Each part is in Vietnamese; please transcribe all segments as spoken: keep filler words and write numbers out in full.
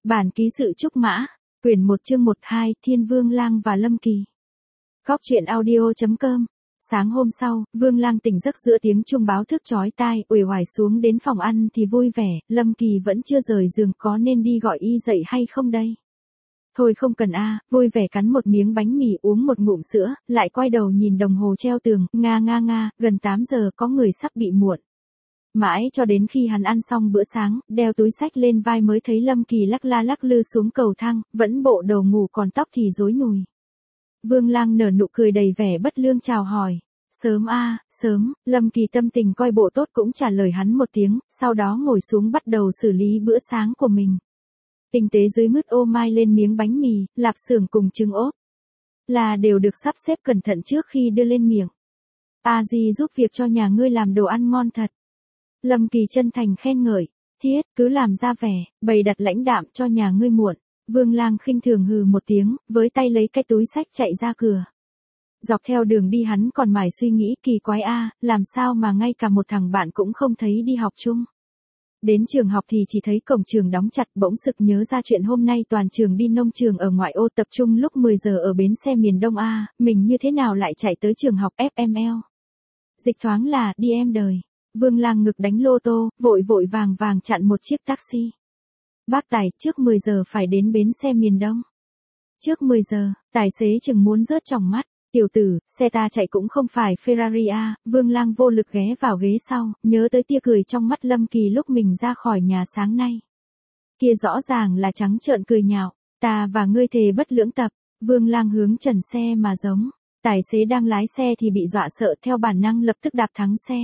Bản ký sự Trúc Mã, quyển một chương một hai, Thiên Vương Lang và Lâm Kỳ. Góc truyện audio chấm com. Sáng hôm sau, Vương Lang tỉnh giấc giữa tiếng chuông báo thức chói tai, uể oải xuống đến phòng ăn thì vui vẻ, Lâm Kỳ vẫn chưa rời giường, có nên đi gọi y dậy hay không đây? Thôi không cần a, vui vẻ cắn một miếng bánh mì, uống một ngụm sữa, lại quay đầu nhìn đồng hồ treo tường, nga nga nga, gần tám giờ, có người sắp bị muộn. Mãi cho đến khi hắn ăn xong bữa sáng, đeo túi xách lên vai mới thấy Lâm Kỳ lắc la lắc lư xuống cầu thang, vẫn bộ đầu ngủ còn tóc thì rối nùi. Vương Lang nở nụ cười đầy vẻ bất lương chào hỏi. Sớm a, sớm, Lâm Kỳ tâm tình coi bộ tốt cũng trả lời hắn một tiếng, sau đó ngồi xuống bắt đầu xử lý bữa sáng của mình. Tinh tế dưới mứt ô mai lên miếng bánh mì, lạp xưởng cùng trứng ốp. Là đều được sắp xếp cẩn thận trước khi đưa lên miệng. A Di giúp việc cho nhà ngươi làm đồ ăn ngon thật. Lâm Kỳ chân thành khen ngợi, thiết, cứ làm ra vẻ, bày đặt lãnh đạm cho nhà ngươi muộn. Vương Lang khinh thường hừ một tiếng, với tay lấy cái túi xách chạy ra cửa. Dọc theo đường đi hắn còn mải suy nghĩ kỳ quái a, làm sao mà ngay cả một thằng bạn cũng không thấy đi học chung. Đến trường học thì chỉ thấy cổng trường đóng chặt, bỗng sực nhớ ra chuyện hôm nay toàn trường đi nông trường ở ngoại ô tập trung lúc mười giờ ở bến xe miền Đông a, mình như thế nào lại chạy tới trường học ép em lờ. Dịch thoáng là đi em đời. Vương Lang ngực đánh lô tô, vội vội vàng vàng chặn một chiếc taxi. Bác tài, trước mười giờ phải đến bến xe miền Đông. Trước mười giờ, tài xế chừng muốn rớt tròng mắt. Tiểu tử, xe ta chạy cũng không phải Ferrari a. Vương Lang vô lực ghé vào ghế sau, nhớ tới tia cười trong mắt Lâm Kỳ lúc mình ra khỏi nhà sáng nay. Kia rõ ràng là trắng trợn cười nhạo, ta và ngươi thề bất lưỡng tập. Vương Lang hướng trần xe mà giống. Tài xế đang lái xe thì bị dọa sợ, theo bản năng lập tức đạp thắng xe.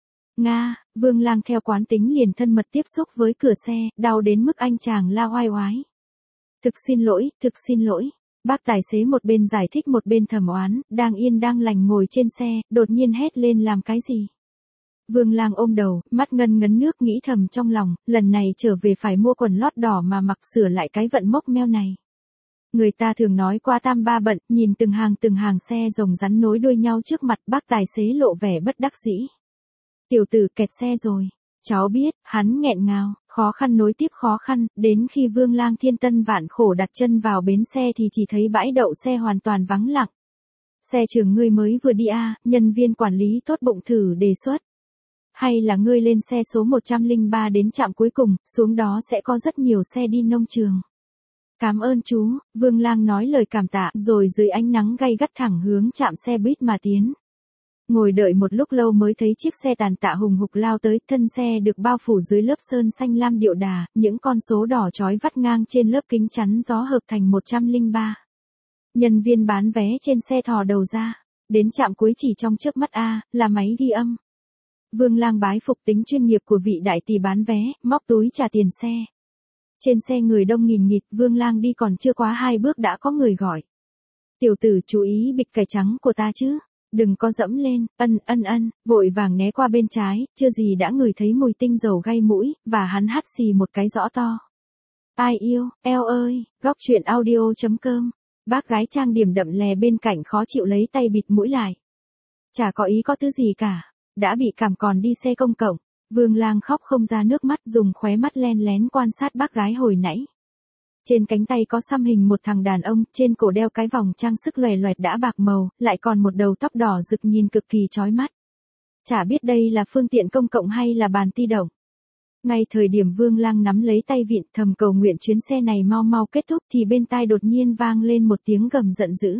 Nga, Vương Lang theo quán tính liền thân mật tiếp xúc với cửa xe, đau đến mức anh chàng la oai oái. Thực xin lỗi, thực xin lỗi. Bác tài xế một bên giải thích một bên thầm oán, đang yên đang lành ngồi trên xe, đột nhiên hét lên làm cái gì. Vương Lang ôm đầu, mắt ngân ngấn nước nghĩ thầm trong lòng, lần này trở về phải mua quần lót đỏ mà mặc sửa lại cái vận mốc meo này. Người ta thường nói qua tam ba bận, nhìn từng hàng từng hàng xe rồng rắn nối đuôi nhau trước mặt, bác tài xế lộ vẻ bất đắc dĩ. Tiểu tử kẹt xe rồi. Cháu biết, hắn nghẹn ngào, khó khăn nối tiếp khó khăn, đến khi Vương Lang thiên tân vạn khổ đặt chân vào bến xe thì chỉ thấy bãi đậu xe hoàn toàn vắng lặng. Xe trường ngươi mới vừa đi a, à, nhân viên quản lý tốt bụng thử đề xuất. Hay là ngươi lên xe số một không ba đến trạm cuối cùng, xuống đó sẽ có rất nhiều xe đi nông trường. Cảm ơn chú, Vương Lang nói lời cảm tạ rồi dưới ánh nắng gay gắt thẳng hướng trạm xe buýt mà tiến. Ngồi đợi một lúc lâu mới thấy chiếc xe tàn tạ hùng hục lao tới, thân xe được bao phủ dưới lớp sơn xanh lam điệu đà, những con số đỏ chói vắt ngang trên lớp kính chắn gió hợp thành một không ba. Nhân viên bán vé trên xe thò đầu ra, đến trạm cuối chỉ trong chớp mắt a, là máy ghi âm. Vương Lang bái phục tính chuyên nghiệp của vị đại tỷ bán vé, móc túi trả tiền xe. Trên xe người đông nghìn nghịt, Vương Lang đi còn chưa quá hai bước đã có người gọi. Tiểu tử chú ý bịch cải trắng của ta chứ. Đừng có dẫm lên, ân ân ân, vội vàng né qua bên trái, chưa gì đã ngửi thấy mùi tinh dầu gay mũi, và hắn hắt xì một cái rõ to. Ai yêu, eo ơi, góc truyện audio chấm com. Bác gái trang điểm đậm lè bên cạnh khó chịu lấy tay bịt mũi lại. Chả có ý có thứ gì cả, đã bị cảm còn đi xe công cộng. Vương Lang khóc không ra nước mắt, dùng khóe mắt len lén quan sát bác gái hồi nãy. Trên cánh tay có xăm hình một thằng đàn ông, trên cổ đeo cái vòng trang sức loè loẹt đã bạc màu, lại còn một đầu tóc đỏ rực nhìn cực kỳ chói mắt. Chả biết đây là phương tiện công cộng hay là bàn ti động. Ngay thời điểm Vương Lang nắm lấy tay vịn thầm cầu nguyện chuyến xe này mau mau kết thúc thì bên tai đột nhiên vang lên một tiếng gầm giận dữ.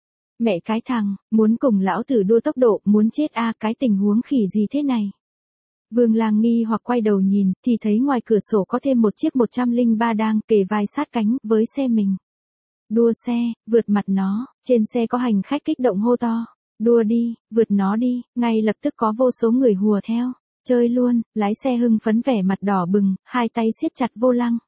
Mẹ cái thằng, muốn cùng lão tử đua tốc độ, muốn chết a, cái tình huống khỉ gì thế này. Vương Lang nghi hoặc quay đầu nhìn, thì thấy ngoài cửa sổ có thêm một chiếc một không ba đang kề vai sát cánh với xe mình. Đua xe, vượt mặt nó, trên xe có hành khách kích động hô to. Đua đi, vượt nó đi, ngay lập tức có vô số người hùa theo. Chơi luôn, lái xe hưng phấn vẻ mặt đỏ bừng, hai tay siết chặt vô lăng.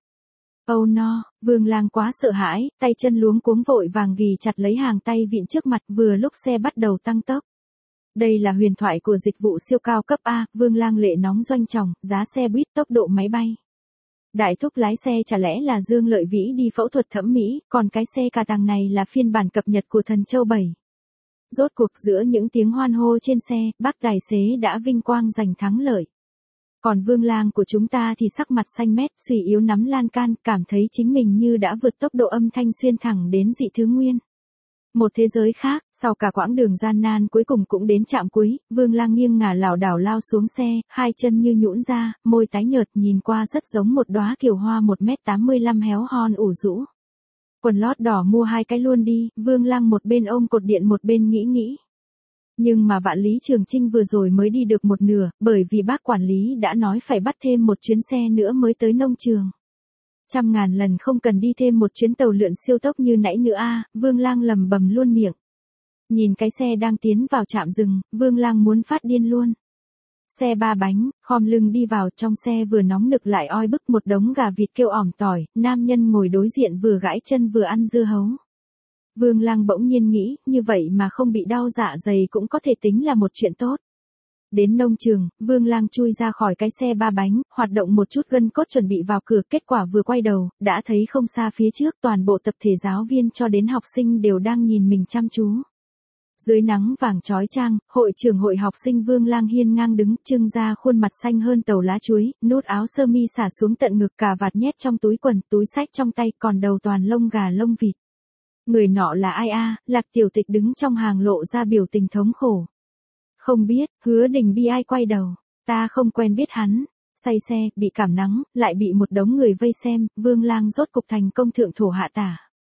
Oh no, Vương Lang quá sợ hãi, tay chân luống cuống vội vàng ghì chặt lấy hàng tay vịn trước mặt vừa lúc xe bắt đầu tăng tốc. Đây là huyền thoại của dịch vụ siêu cao cấp A, Vương Lang lệ nóng doanh tròng, giá xe buýt tốc độ máy bay. Đại thúc lái xe chả lẽ là Dương Lợi Vĩ đi phẫu thuật thẩm mỹ, còn cái xe cà tàng này là phiên bản cập nhật của thần châu bảy. Rốt cuộc giữa những tiếng hoan hô trên xe, bác tài xế đã vinh quang giành thắng lợi. Còn Vương Lang của chúng ta thì sắc mặt xanh mét, suy yếu nắm lan can, cảm thấy chính mình như đã vượt tốc độ âm thanh xuyên thẳng đến dị thứ nguyên. Một thế giới khác, sau cả quãng đường gian nan cuối cùng cũng đến trạm cuối, Vương Lang nghiêng ngả lảo đảo lao xuống xe, hai chân như nhũn ra, môi tái nhợt nhìn qua rất giống một đóa kiều hoa một mét tám mươi lăm héo hon ủ rũ. Quần lót đỏ mua hai cái luôn đi, Vương Lang một bên ôm cột điện một bên nghĩ nghĩ. Nhưng mà Vạn Lý Trường Chinh vừa rồi mới đi được một nửa, bởi vì bác quản lý đã nói phải bắt thêm một chuyến xe nữa mới tới nông trường. Trăm ngàn lần không cần đi thêm một chuyến tàu lượn siêu tốc như nãy nữa a, Vương Lang lầm bầm luôn miệng. Nhìn cái xe đang tiến vào trạm dừng, Vương Lang muốn phát điên luôn. Xe ba bánh, khom lưng đi vào, trong xe vừa nóng nực lại oi bức, một đống gà vịt kêu ỏm tỏi, nam nhân ngồi đối diện vừa gãi chân vừa ăn dưa hấu. Vương Lang bỗng nhiên nghĩ, như vậy mà không bị đau dạ dày cũng có thể tính là một chuyện tốt. Đến nông trường, Vương Lang chui ra khỏi cái xe ba bánh, hoạt động một chút gân cốt chuẩn bị vào cửa, kết quả vừa quay đầu, đã thấy không xa phía trước toàn bộ tập thể giáo viên cho đến học sinh đều đang nhìn mình chăm chú. Dưới nắng vàng chói chang, hội trưởng hội học sinh Vương Lang hiên ngang đứng, trưng ra khuôn mặt xanh hơn tàu lá chuối, nút áo sơ mi xả xuống tận ngực, cà vạt nhét trong túi quần, túi xách trong tay, còn đầu toàn lông gà lông vịt. Người nọ là ai a? Lạc Tiểu Tịch đứng trong hàng lộ ra biểu tình thống khổ. Không biết, Hứa Đình bi ai quay đầu, ta không quen biết hắn. Say xe, bị cảm nắng, lại bị một đống người vây xem, Vương Lang rốt cục thành công thượng thổ hạ tả.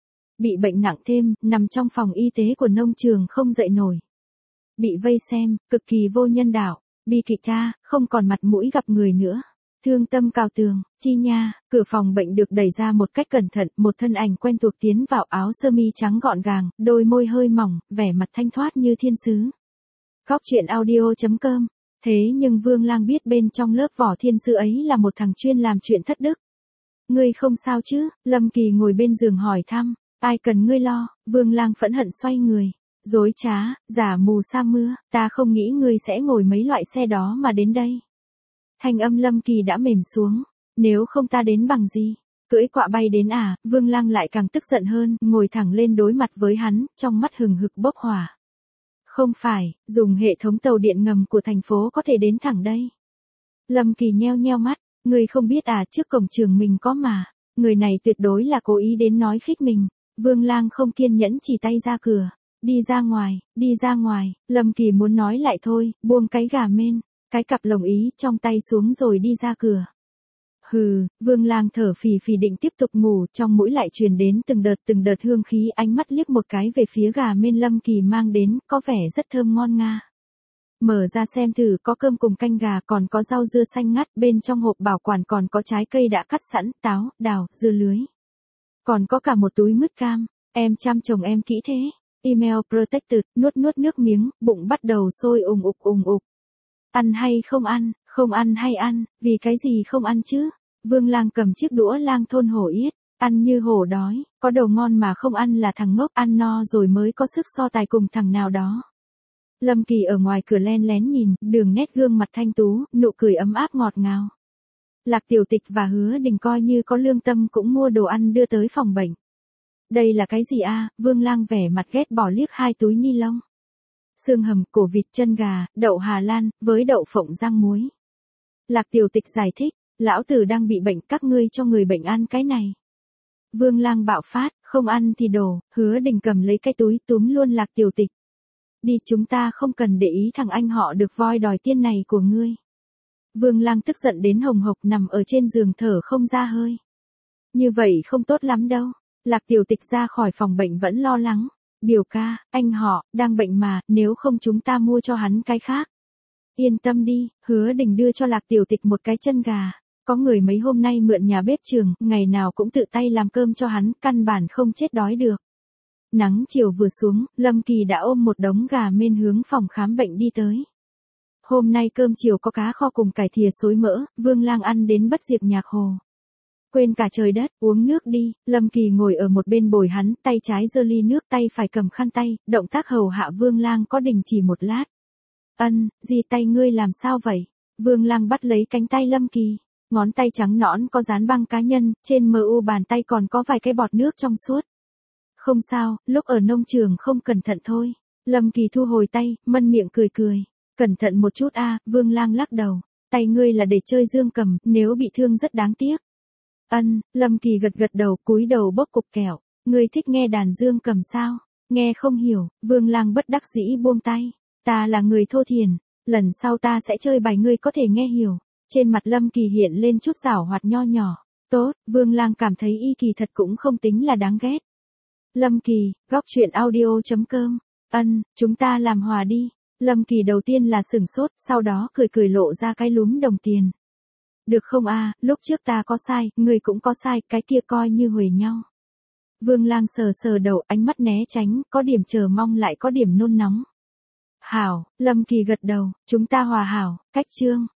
Bị bệnh nặng thêm, nằm trong phòng y tế của nông trường không dậy nổi. Bị vây xem, cực kỳ vô nhân đạo, bi kịch cha, không còn mặt mũi gặp người nữa. Thương tâm cào tường, chi nha, cửa phòng bệnh được đẩy ra một cách cẩn thận, một thân ảnh quen thuộc tiến vào, áo sơ mi trắng gọn gàng, đôi môi hơi mỏng, vẻ mặt thanh thoát như thiên sứ. Góc truyện audio chấm com. Thế nhưng Vương Lang biết bên trong lớp vỏ thiên sứ ấy là một thằng chuyên làm chuyện thất đức. Ngươi không sao chứ? Lâm Kỳ ngồi bên giường hỏi thăm. Ai cần ngươi lo? Vương Lang phẫn hận xoay người. Dối trá, giả mù sa mưa, ta không nghĩ ngươi sẽ ngồi mấy loại xe đó mà đến đây. Thanh âm Lâm Kỳ đã mềm xuống. Nếu không ta đến bằng gì? Cưỡi quạ bay đến à? Vương Lang lại càng tức giận hơn, ngồi thẳng lên đối mặt với hắn, trong mắt hừng hực bốc hỏa. Không phải, dùng hệ thống tàu điện ngầm của thành phố có thể đến thẳng đây. Lâm Kỳ nheo nheo mắt, ngươi không biết à, trước cổng trường mình có mà. Người này tuyệt đối là cố ý đến nói khích mình. Vương Lang không kiên nhẫn chỉ tay ra cửa. Đi ra ngoài, đi ra ngoài, Lâm Kỳ muốn nói lại thôi, buông cái gà mên, cái cặp lồng ý trong tay xuống rồi đi ra cửa. Hừ, Vương Lang thở phì phì định tiếp tục ngủ, trong mũi lại truyền đến từng đợt từng đợt hương khí, ánh mắt liếc một cái về phía gà mên Lâm Kỳ mang đến, có vẻ rất thơm ngon nga. Mở ra xem thử, có cơm cùng canh gà, còn có rau dưa xanh ngắt, bên trong hộp bảo quản còn có trái cây đã cắt sẵn, táo, đào, dưa lưới. Còn có cả một túi mứt cam, em chăm chồng em kỹ thế. Email protected, nuốt nuốt nước miếng, bụng bắt đầu sôi ùng ục ùng ục. Ăn hay không ăn, không ăn hay ăn, vì cái gì không ăn chứ? Vương Lang cầm chiếc đũa lang thôn hổ yết, ăn như hổ đói, có đồ ngon mà không ăn là thằng ngốc, ăn no rồi mới có sức so tài cùng thằng nào đó. Lâm Kỳ ở ngoài cửa len lén nhìn, đường nét gương mặt thanh tú, nụ cười ấm áp ngọt ngào. Lạc Tiểu Tịch và Hứa Đình coi như có lương tâm cũng mua đồ ăn đưa tới phòng bệnh. Đây là cái gì a? Vương Lang vẻ mặt ghét bỏ liếc hai túi ni lông. Xương hầm, cổ vịt, chân gà, đậu Hà Lan, với đậu phộng rang muối. Lạc Tiểu Tịch giải thích, lão tử đang bị bệnh, các ngươi cho người bệnh ăn cái này. Vương Lang bạo phát, không ăn thì đổ, Hứa Đình cầm lấy cái túi túm luôn Lạc Tiểu Tịch. Đi, chúng ta không cần để ý thằng anh họ được voi đòi tiên này của ngươi. Vương Lang tức giận đến hồng hộc nằm ở trên giường thở không ra hơi. Như vậy không tốt lắm đâu. Lạc Tiểu Tịch ra khỏi phòng bệnh vẫn lo lắng. Biểu ca, anh họ, đang bệnh mà, nếu không chúng ta mua cho hắn cái khác. Yên tâm đi, Hứa Đình đưa cho Lạc Tiểu Tịch một cái chân gà. Có người mấy hôm nay mượn nhà bếp trường, ngày nào cũng tự tay làm cơm cho hắn, căn bản không chết đói được. Nắng chiều vừa xuống, Lâm Kỳ đã ôm một đống gà mên hướng phòng khám bệnh đi tới. Hôm nay cơm chiều có cá kho cùng cải thìa xối mỡ, Vương Lang ăn đến bất diệt nhạc hồ. Quên cả trời đất, uống nước đi, Lâm Kỳ ngồi ở một bên bồi hắn, tay trái giơ ly nước, tay phải cầm khăn tay, động tác hầu hạ Vương Lang có đình chỉ một lát. Ân, gì tay ngươi làm sao vậy? Vương Lang bắt lấy cánh tay Lâm Kỳ, ngón tay trắng nõn có dán băng cá nhân, trên mờ u bàn tay còn có vài cái bọt nước trong suốt. Không sao, lúc ở nông trường không cẩn thận thôi. Lâm Kỳ thu hồi tay, mân miệng cười cười. Cẩn thận một chút a, Vương Lang lắc đầu. tay ngươi là để chơi dương cầm, nếu bị thương rất đáng tiếc. Ân, Lâm Kỳ gật gật đầu, cúi đầu bốc cục kẹo. Ngươi thích nghe đàn dương cầm sao? Nghe không hiểu, Vương Lang bất đắc dĩ buông tay. Ta là người thô thiển, lần sau ta sẽ chơi bài ngươi có thể nghe hiểu. Trên mặt Lâm Kỳ hiện lên chút giảo hoạt nho nhỏ. Tốt, Vương Lang cảm thấy y kỳ thật cũng không tính là đáng ghét. Lâm Kỳ, góc truyện audio chấm com. Ân, chúng ta làm hòa đi. Lâm Kỳ đầu tiên là sửng sốt, sau đó cười cười lộ ra cái lúm đồng tiền. Được không a, lúc trước ta có sai, người cũng có sai, cái kia coi như huề nhau. Vương Lang sờ sờ đầu, ánh mắt né tránh, có điểm chờ mong lại có điểm nôn nóng. Hảo, Lâm Kỳ gật đầu, chúng ta hòa hảo, cách chương.